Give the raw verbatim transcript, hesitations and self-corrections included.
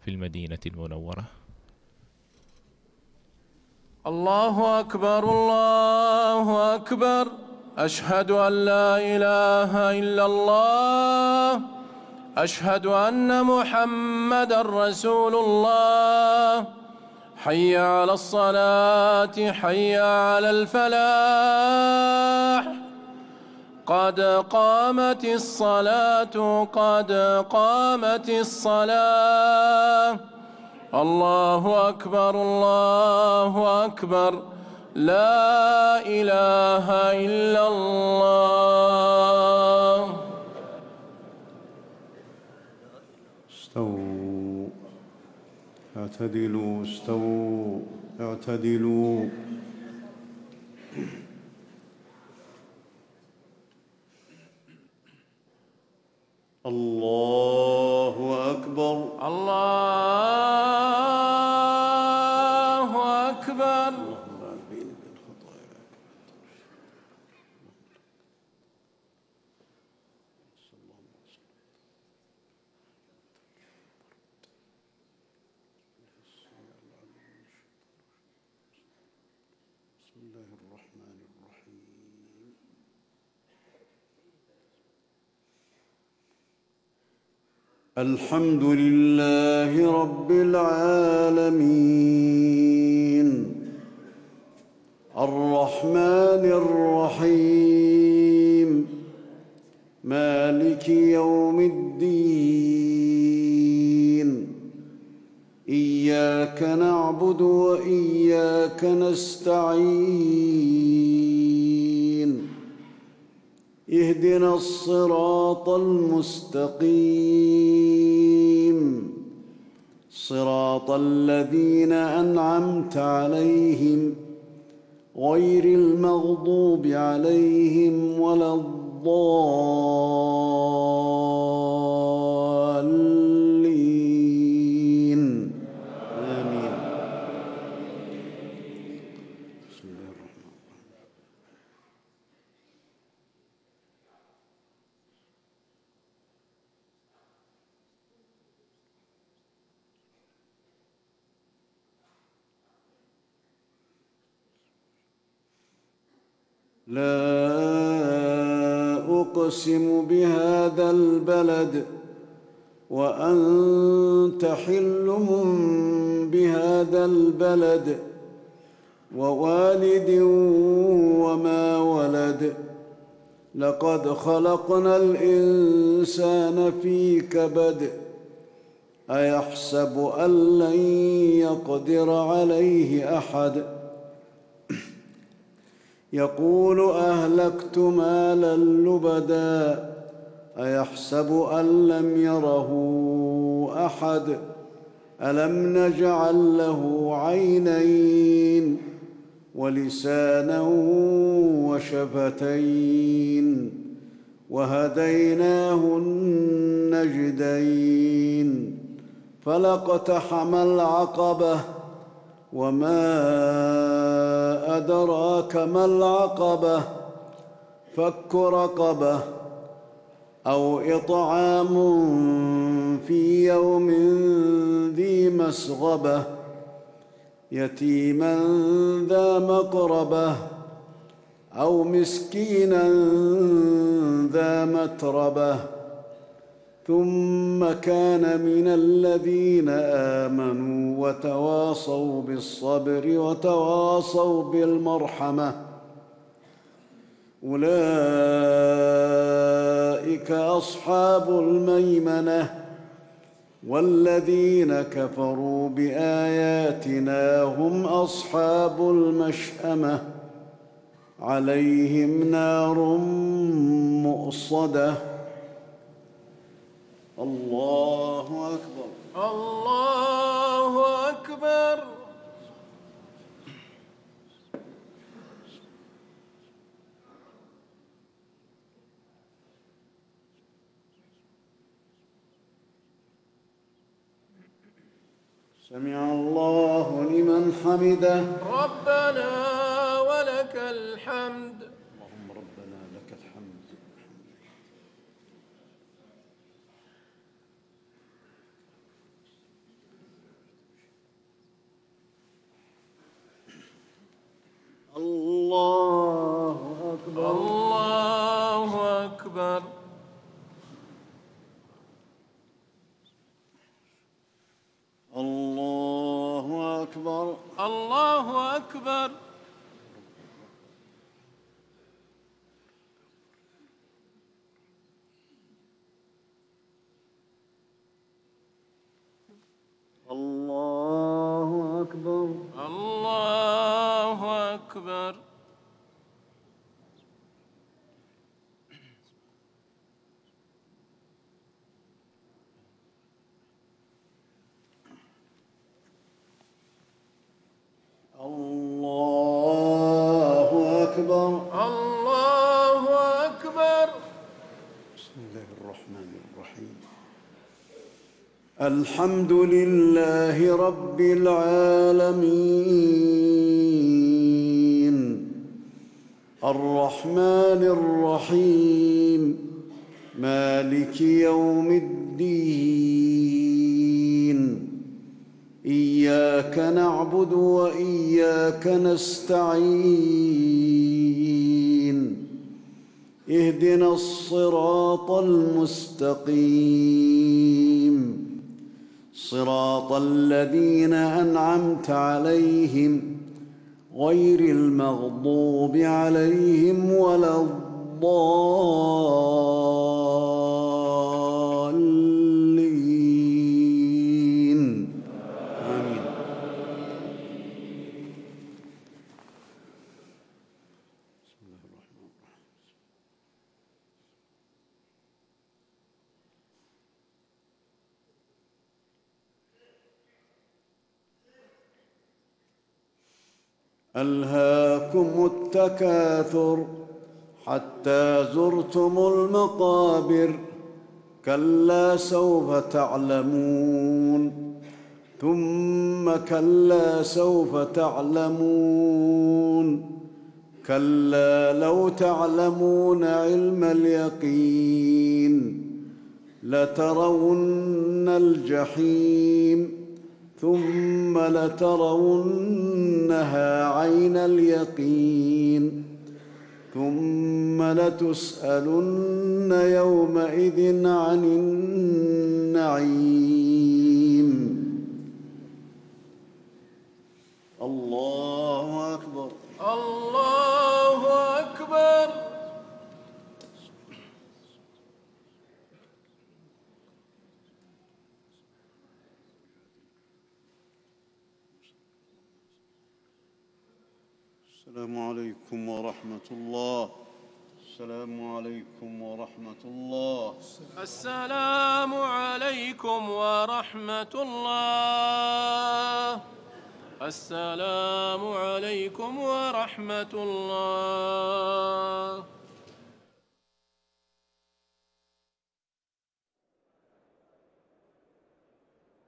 في المدينة المنورة. الله أكبر الله أكبر، أشهد أن لا إله إلا الله، أشهد أن محمدًا رسول الله. حي على الصلاة حي على الفلاح، قد قامت الصلاة قد قامت الصلاة. الله أكبر الله أكبر، لا إله إلا الله. استووا اعتدلوا استووا اعتدلوا. الله أكبر الله أكبر. بسم الله الرحمن الرحيم. الحمد لله رب العالمين، الرحمن الرحيم، مالك يوم الدين. إياك نعبد وإياك نستعين، اهدنا الصراط المستقيم، صراط الذين أنعمت عليهم غير المغضوب عليهم ولا الضالين. آمين. بسم الله الرحمن الرحيم. لا أقسم بهذا البلد وأنت حل بهذا البلد ووالد وما ولد. لقد خلقنا الإنسان في كبد، أيحسب أن لن يقدر عليه أحد، يقول أهلكت مالا لبدا، أيحسب أن لم يره أحد. ألم نجعل له عينين ولسانا وشفتين وهديناه النجدين. فلاقتحم العقبة، وما أدراك ما العقبة، فك رقبة أو إطعام في يوم ذي مسغبة، يتيما ذا مقربة أو مسكينا ذا متربة. ثم كان من الذين آمنوا وتواصوا بالصبر وتواصوا بالمرحمة، أولئك أصحاب الميمنة. والذين كفروا بآياتنا هم أصحاب المشأمة، عليهم نار مؤصدة. الله أكبر الله أكبر. سمع الله لمن حمده. ربنا ولك الحمد. اللهم ربنا لك الحمد. أكبر. الله أكبر. الله أكبر. الله أكبر. الله أكبر. الله أكبر. بسم الله الرحمن الرحيم. الحمد لله رب العالمين الرحمن الرحيم مالك يوم الدين إياك نعبد وإياك نستعين اهدنا الصراط المستقيم صراط الذين أنعمت عليهم غير المغضوب عليهم ولا الضالين آمين. بسم الله الرحمن الرحيم. ألهاكم التكاثر حتى زرتم المقابر كلا سوف تعلمون ثم كلا سوف تعلمون كلا لو تعلمون علم اليقين لترون الجحيم ثم لترونها عين اليقين ثم لتسألن يومئذ عن النعيم. الله أكبر. الله أكبر. السلام عليكم ورحمة الله. السلام عليكم ورحمة الله. السلام عليكم ورحمة الله. السلام عليكم ورحمة الله.